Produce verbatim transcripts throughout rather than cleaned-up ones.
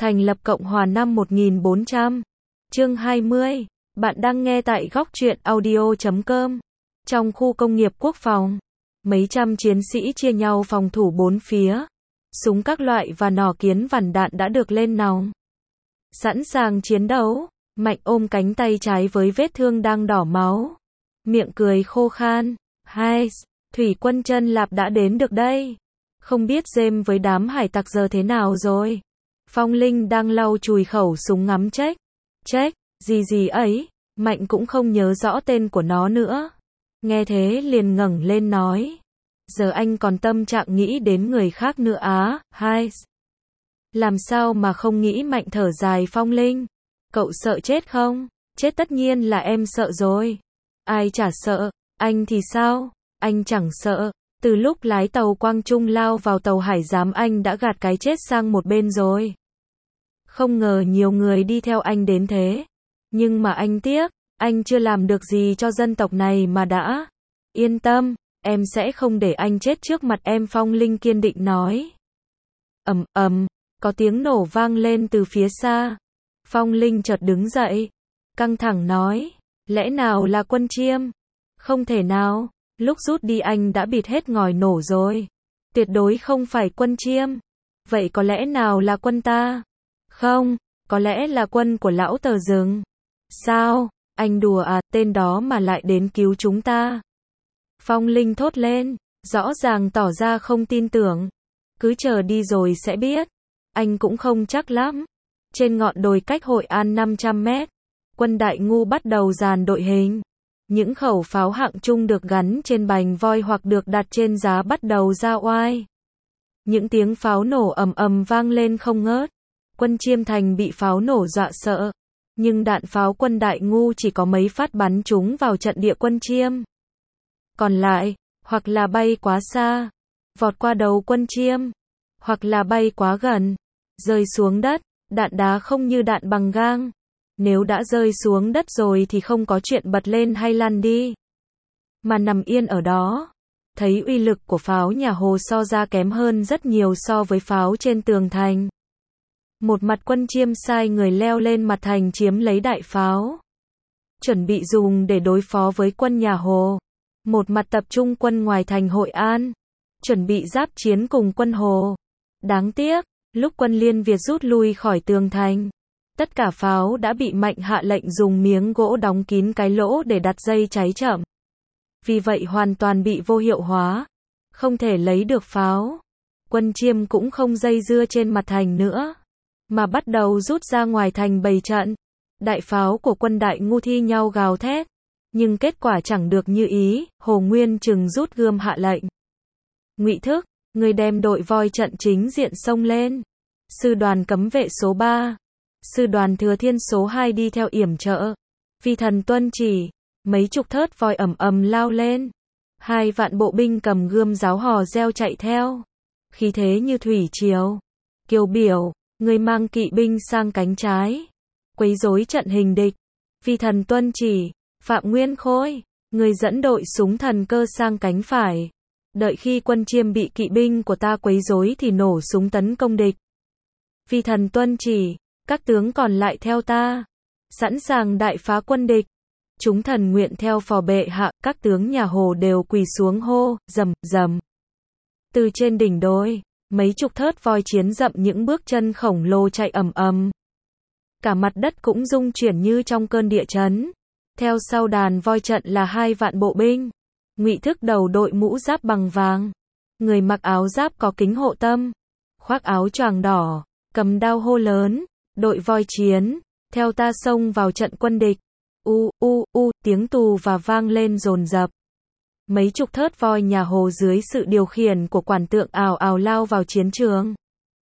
Thành lập Cộng hòa năm một nghìn bốn trăm. Chương hai mươi. Bạn đang nghe tại góc truyện audio chấm com. Trong khu công nghiệp quốc phòng, mấy trăm chiến sĩ chia nhau phòng thủ bốn phía. Súng các loại và nỏ kiến vằn đạn đã được lên nòng. Sẵn sàng chiến đấu. Mạnh ôm cánh tay trái với vết thương đang đỏ máu. Miệng cười khô khan. Hai, thủy quân chân lạp đã đến được đây. Không biết James với đám hải tặc giờ thế nào rồi. Phong Linh đang lau chùi khẩu súng ngắm Check. Check, gì gì ấy, Mạnh cũng không nhớ rõ tên của nó nữa. Nghe thế liền ngẩng lên nói. Giờ anh còn tâm trạng nghĩ đến người khác nữa á, hai. Làm sao mà không nghĩ. Mạnh thở dài. Phong Linh, cậu sợ chết không? Chết tất nhiên là em sợ rồi. Ai chả sợ, anh thì sao? Anh chẳng sợ. Từ lúc lái tàu Quang Trung lao vào tàu hải giám anh đã gạt cái chết sang một bên rồi. Không ngờ nhiều người đi theo anh đến thế. Nhưng mà anh tiếc, anh chưa làm được gì cho dân tộc này mà đã. Yên tâm, em sẽ không để anh chết trước mặt em. Phong Linh kiên định nói. Ầm ầm, có tiếng nổ vang lên từ phía xa. Phong Linh chợt đứng dậy, căng thẳng nói, lẽ nào là quân Chiêm? Không thể nào, lúc rút đi anh đã bịt hết ngòi nổ rồi. Tuyệt đối không phải quân Chiêm. Vậy có lẽ nào là quân ta? Không, có lẽ là quân của lão Tờ Rừng. Sao, anh đùa à, tên đó mà lại đến cứu chúng ta? Phong Linh thốt lên, rõ ràng tỏ ra không tin tưởng. Cứ chờ đi rồi sẽ biết. Anh cũng không chắc lắm. Trên ngọn đồi cách Hội An năm trăm mét, quân Đại Ngu bắt đầu dàn đội hình. Những khẩu pháo hạng trung được gắn trên bành voi hoặc được đặt trên giá bắt đầu ra oai. Những tiếng pháo nổ ầm ầm vang lên không ngớt. Quân Chiêm Thành bị pháo nổ dọa sợ. Nhưng đạn pháo quân Đại Ngu chỉ có mấy phát bắn trúng vào trận địa quân Chiêm. Còn lại, hoặc là bay quá xa, vọt qua đầu quân Chiêm, hoặc là bay quá gần, rơi xuống đất. Đạn đá không như đạn bằng gang. Nếu đã rơi xuống đất rồi thì không có chuyện bật lên hay lăn đi, mà nằm yên ở đó. Thấy uy lực của pháo nhà Hồ so ra kém hơn rất nhiều so với pháo trên tường thành. Một mặt quân Chiêm sai người leo lên mặt thành chiếm lấy đại pháo, chuẩn bị dùng để đối phó với quân nhà Hồ. Một mặt tập trung quân ngoài thành Hội An, chuẩn bị giáp chiến cùng quân Hồ. Đáng tiếc, lúc quân Liên Việt rút lui khỏi tường thành, tất cả pháo đã bị Mạnh hạ lệnh dùng miếng gỗ đóng kín cái lỗ để đặt dây cháy chậm. Vì vậy hoàn toàn bị vô hiệu hóa, không thể lấy được pháo. Quân Chiêm cũng không dây dưa trên mặt thành nữa, mà bắt đầu rút ra ngoài thành bày trận. Đại pháo của quân Đại Ngu thi nhau gào thét, nhưng kết quả chẳng được như ý. Hồ Nguyên Trừng rút gươm hạ lệnh. Ngụy Thức, người đem đội voi trận chính diện xông lên. Sư đoàn cấm vệ số ba, sư đoàn Thừa Thiên số hai đi theo yểm trợ. Vì thần tuân chỉ, mấy chục thớt voi ầm ầm lao lên. Hai vạn bộ binh cầm gươm giáo hò reo chạy theo. Khí thế như thủy triều. Kiều Biểu, người mang kỵ binh sang cánh trái, quấy rối trận hình địch. Vì thần tuân chỉ, Phạm Nguyên Khôi, người dẫn đội súng thần cơ sang cánh phải. Đợi khi quân Chiêm bị kỵ binh của ta quấy rối thì nổ súng tấn công địch. Vì thần tuân chỉ, các tướng còn lại theo ta, sẵn sàng đại phá quân địch. Chúng thần nguyện theo phò bệ hạ. Các tướng nhà Hồ đều quỳ xuống hô, rầm, rầm. Từ trên đỉnh đồi, mấy chục thớt voi chiến dậm những bước chân khổng lồ chạy ầm ầm. Cả mặt đất cũng rung chuyển như trong cơn địa chấn. Theo sau đàn voi trận là hai vạn bộ binh. Ngụy Thức đầu đội mũ giáp bằng vàng, người mặc áo giáp có kính hộ tâm, khoác áo choàng đỏ, cầm đao hô lớn, đội voi chiến, theo ta xông vào trận quân địch. U u u, tiếng tù và vang lên dồn dập. Mấy chục thớt voi nhà Hồ dưới sự điều khiển của quản tượng ào ào lao vào chiến trường.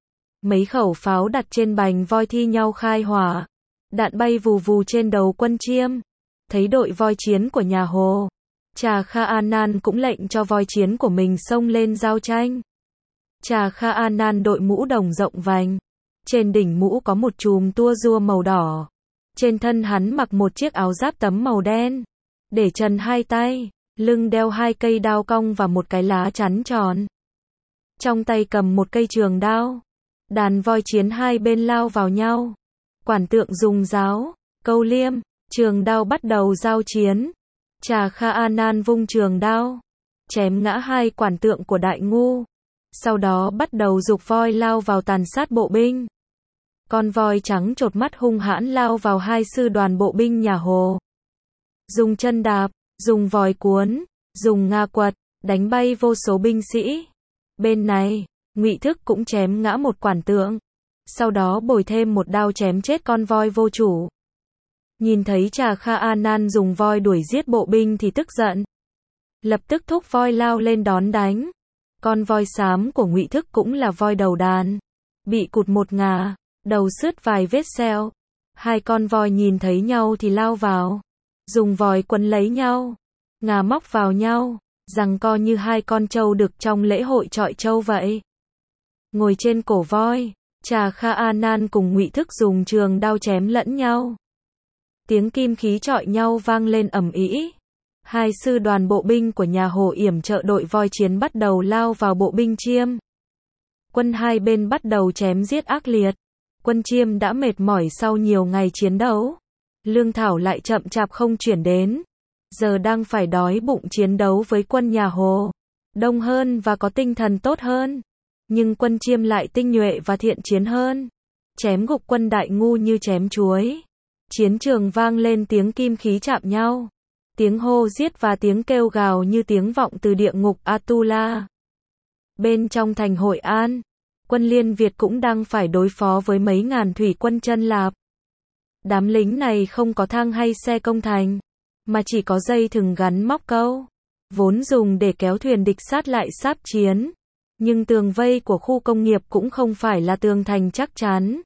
Mấy khẩu pháo đặt trên bành voi thi nhau khai hỏa, đạn bay vù vù trên đầu quân Chiêm. Thấy đội voi chiến của nhà Hồ, Trà Kha Anan cũng lệnh cho voi chiến của mình xông lên giao tranh. Trà Kha Anan đội mũ đồng rộng vành, trên đỉnh mũ có một chùm tua rua màu đỏ. Trên thân hắn mặc một chiếc áo giáp tấm màu đen, để trần hai tay, lưng đeo hai cây đao cong và một cái lá chắn tròn. Trong tay cầm một cây trường đao. Đàn voi chiến hai bên lao vào nhau. Quản tượng dùng giáo, câu liêm, trường đao bắt đầu giao chiến. Trà Kha Anan vung trường đao, chém ngã hai quản tượng của Đại Ngu. Sau đó bắt đầu giục voi lao vào tàn sát bộ binh. Con voi trắng chột mắt hung hãn lao vào hai sư đoàn bộ binh nhà Hồ. Dùng chân đạp, dùng vòi cuốn, dùng nga quật, đánh bay vô số binh sĩ. Bên này, Ngụy Thức cũng chém ngã một quản tượng. Sau đó bồi thêm một đao chém chết con voi vô chủ. Nhìn thấy Trà Kha Anan dùng voi đuổi giết bộ binh thì tức giận. Lập tức thúc voi lao lên đón đánh. Con voi xám của Ngụy Thức cũng là voi đầu đàn. Bị cụt một ngà, đầu sứt vài vết sẹo. Hai con voi nhìn thấy nhau thì lao vào. Dùng vòi quấn lấy nhau. Ngà móc vào nhau. Giằng co như hai con trâu đực trong lễ hội chọi trâu vậy. Ngồi trên cổ voi, Trà Kha Anan cùng Ngụy Thức dùng trường đao chém lẫn nhau. Tiếng kim khí chọi nhau vang lên ầm ĩ. Hai sư đoàn bộ binh của nhà Hồ yểm trợ đội voi chiến bắt đầu lao vào bộ binh Chiêm. Quân hai bên bắt đầu chém giết ác liệt. Quân Chiêm đã mệt mỏi sau nhiều ngày chiến đấu. Lương thảo lại chậm chạp không chuyển đến. Giờ đang phải đói bụng chiến đấu với quân nhà Hồ. Đông hơn và có tinh thần tốt hơn. Nhưng quân Chiêm lại tinh nhuệ và thiện chiến hơn. Chém gục quân Đại Ngu như chém chuối. Chiến trường vang lên tiếng kim khí chạm nhau. Tiếng hô giết và tiếng kêu gào như tiếng vọng từ địa ngục Atula. Bên trong thành Hội An, quân Liên Việt cũng đang phải đối phó với mấy ngàn thủy quân Chân Lạp. Đám lính này không có thang hay xe công thành, mà chỉ có dây thừng gắn móc câu, vốn dùng để kéo thuyền địch sát lại sáp chiến. Nhưng tường vây của khu công nghiệp cũng không phải là tường thành chắc chắn.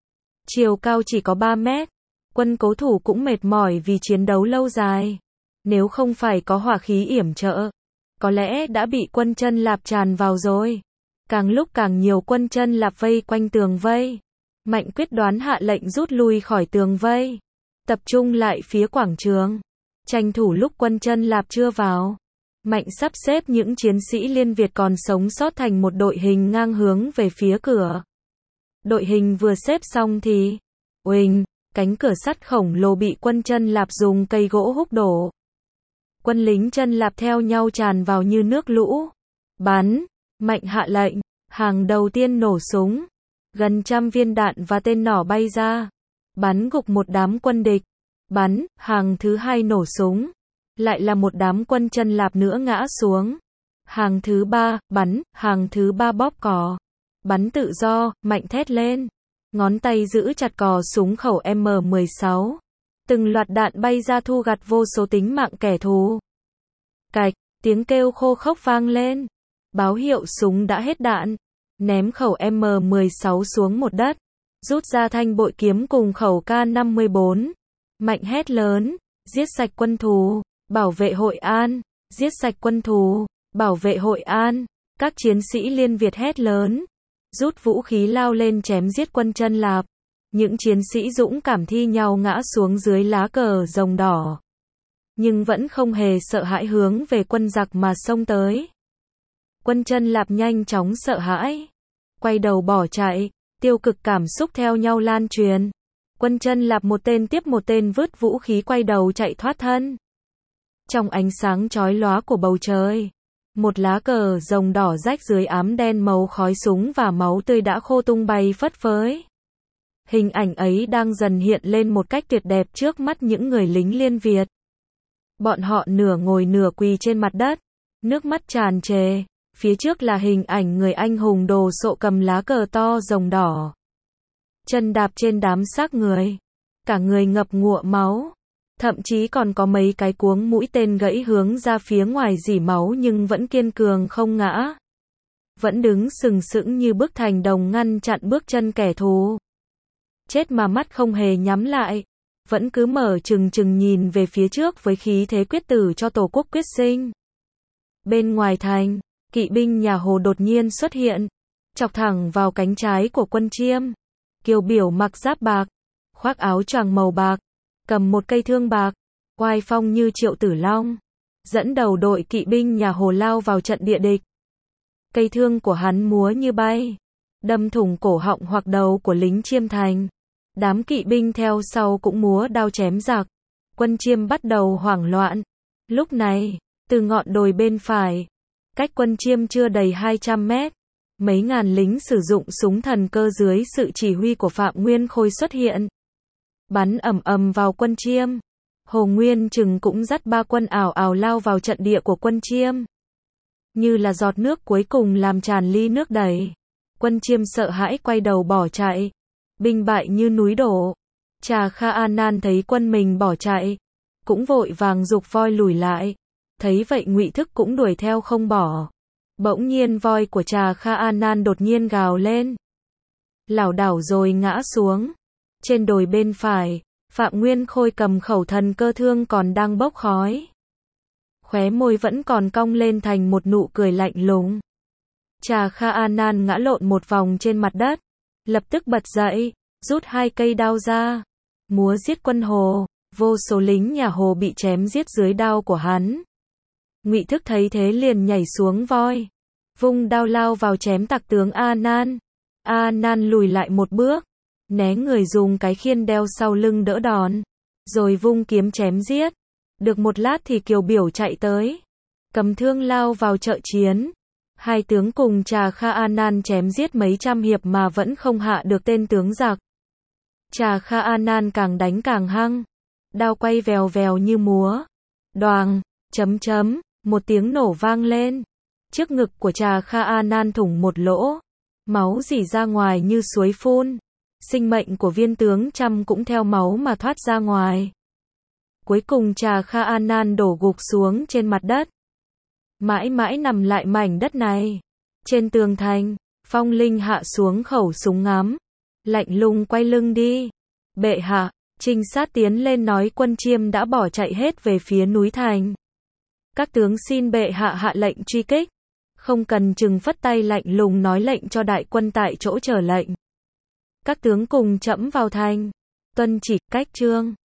Chiều cao chỉ có ba mét. Quân cố thủ cũng mệt mỏi vì chiến đấu lâu dài. Nếu không phải có hỏa khí yểm trợ, có lẽ đã bị quân Chân Lạp tràn vào rồi. Càng lúc càng nhiều quân Chân Lạp vây quanh tường vây. Mạnh quyết đoán hạ lệnh rút lui khỏi tường vây. Tập trung lại phía quảng trường. Tranh thủ lúc quân Chân Lạp chưa vào. Mạnh sắp xếp những chiến sĩ Liên Việt còn sống sót thành một đội hình ngang hướng về phía cửa. Đội hình vừa xếp xong thì, uỳnh, cánh cửa sắt khổng lồ bị quân Chân Lạp dùng cây gỗ húc đổ. Quân lính Chân Lạp theo nhau tràn vào như nước lũ. Bắn, Mạnh hạ lệnh, hàng đầu tiên nổ súng. Gần trăm viên đạn và tên nỏ bay ra. Bắn gục một đám quân địch. Bắn, hàng thứ hai nổ súng. Lại là một đám quân Chân Lạp nữa ngã xuống. Hàng thứ ba, bắn, hàng thứ ba bóp cò. Bắn tự do, Mạnh thét lên. Ngón tay giữ chặt cò súng khẩu M mười sáu. Từng loạt đạn bay ra thu gặt vô số tính mạng kẻ thù. Cạch, tiếng kêu khô khốc vang lên. Báo hiệu súng đã hết đạn. Ném khẩu M mười sáu xuống một đất. Rút ra thanh bội kiếm cùng khẩu K năm mươi bốn. Mạnh hét lớn, giết sạch quân thù, bảo vệ Hội An, giết sạch quân thù, bảo vệ Hội An. Các chiến sĩ Liên Việt hét lớn, rút vũ khí lao lên chém giết quân Chân Lạp. Những chiến sĩ dũng cảm thi nhau ngã xuống dưới lá cờ rồng đỏ. Nhưng vẫn không hề sợ hãi hướng về quân giặc mà xông tới. Quân Chân Lạp nhanh chóng sợ hãi. Quay đầu bỏ chạy, tiêu cực cảm xúc theo nhau lan truyền. Quân Chân Lạp một tên tiếp một tên vứt vũ khí quay đầu chạy thoát thân. Trong ánh sáng chói lóa của bầu trời, một lá cờ rồng đỏ rách dưới ám đen màu khói súng và máu tươi đã khô tung bay phất phới. Hình ảnh ấy đang dần hiện lên một cách tuyệt đẹp trước mắt những người lính Liên Việt. Bọn họ nửa ngồi nửa quỳ trên mặt đất, nước mắt tràn trề. Phía trước là hình ảnh người anh hùng đồ sộ cầm lá cờ to rồng đỏ. Chân đạp trên đám xác người. Cả người ngập ngụa máu. Thậm chí còn có mấy cái cuống mũi tên gãy hướng ra phía ngoài rỉ máu nhưng vẫn kiên cường không ngã. Vẫn đứng sừng sững như bức thành đồng ngăn chặn bước chân kẻ thù. Chết mà mắt không hề nhắm lại. Vẫn cứ mở trừng trừng nhìn về phía trước với khí thế quyết tử cho Tổ quốc quyết sinh. Bên ngoài thành, kỵ binh nhà Hồ đột nhiên xuất hiện. Chọc thẳng vào cánh trái của quân Chiêm. Kiều Biểu mặc giáp bạc, khoác áo choàng màu bạc, cầm một cây thương bạc, oai phong như Triệu Tử Long, dẫn đầu đội kỵ binh nhà Hồ lao vào trận địa địch. Cây thương của hắn múa như bay, đâm thủng cổ họng hoặc đầu của lính Chiêm thành. Đám kỵ binh theo sau cũng múa đao chém giặc. Quân Chiêm bắt đầu hoảng loạn. Lúc này, từ ngọn đồi bên phải, cách quân Chiêm chưa đầy hai trăm mét, mấy ngàn lính sử dụng súng thần cơ dưới sự chỉ huy của Phạm Nguyên Khôi xuất hiện. Bắn ầm ầm vào quân Chiêm. Hồ Nguyên Trừng cũng dắt ba quân ảo ảo lao vào trận địa của quân Chiêm. Như là giọt nước cuối cùng làm tràn ly nước đầy. Quân Chiêm sợ hãi quay đầu bỏ chạy. Binh bại như núi đổ. Trà Kha An Nan thấy quân mình bỏ chạy, cũng vội vàng giục voi lùi lại. Thấy vậy Ngụy Thức cũng đuổi theo không bỏ. Bỗng nhiên voi của Trà Kha An Nan đột nhiên gào lên, lảo đảo rồi ngã xuống. Trên đồi bên phải, Phạm Nguyên Khôi cầm khẩu thần cơ thương còn đang bốc khói. Khóe môi vẫn còn cong lên thành một nụ cười lạnh lùng. Trà Kha An Nan ngã lộn một vòng trên mặt đất, lập tức bật dậy, rút hai cây đao ra, múa giết quân Hồ. Vô số lính nhà Hồ bị chém giết dưới đao của hắn. Ngụy Thức thấy thế liền nhảy xuống voi, vung đao lao vào chém tặc tướng A Nan. A Nan lùi lại một bước, né người dùng cái khiên đeo sau lưng đỡ đòn, rồi vung kiếm chém giết. Được một lát thì Kiều Biểu chạy tới, cầm thương lao vào trợ chiến. Hai tướng cùng Trà Kha An Nan chém giết mấy trăm hiệp mà vẫn không hạ được tên tướng giặc. Trà Kha An Nan càng đánh càng hăng, đao quay vèo vèo như múa. Đoàng, chấm chấm, một tiếng nổ vang lên. Trước ngực của Trà Kha An Nan thủng một lỗ, máu rỉ ra ngoài như suối phun. Sinh mệnh của viên tướng Trăm cũng theo máu mà thoát ra ngoài. Cuối cùng Trà Kha An Nan đổ gục xuống trên mặt đất. Mãi mãi nằm lại mảnh đất này. Trên tường thành, Phong Linh hạ xuống khẩu súng ngắm, lạnh lùng quay lưng đi. Bệ hạ, trinh sát tiến lên nói quân Chiêm đã bỏ chạy hết về phía núi thành. Các tướng xin bệ hạ hạ lệnh truy kích. Không cần chừng phất tay lạnh lùng nói lệnh cho đại quân tại chỗ chờ lệnh. Các tướng cùng trẫm vào thành. Tuân chỉ, cách trương.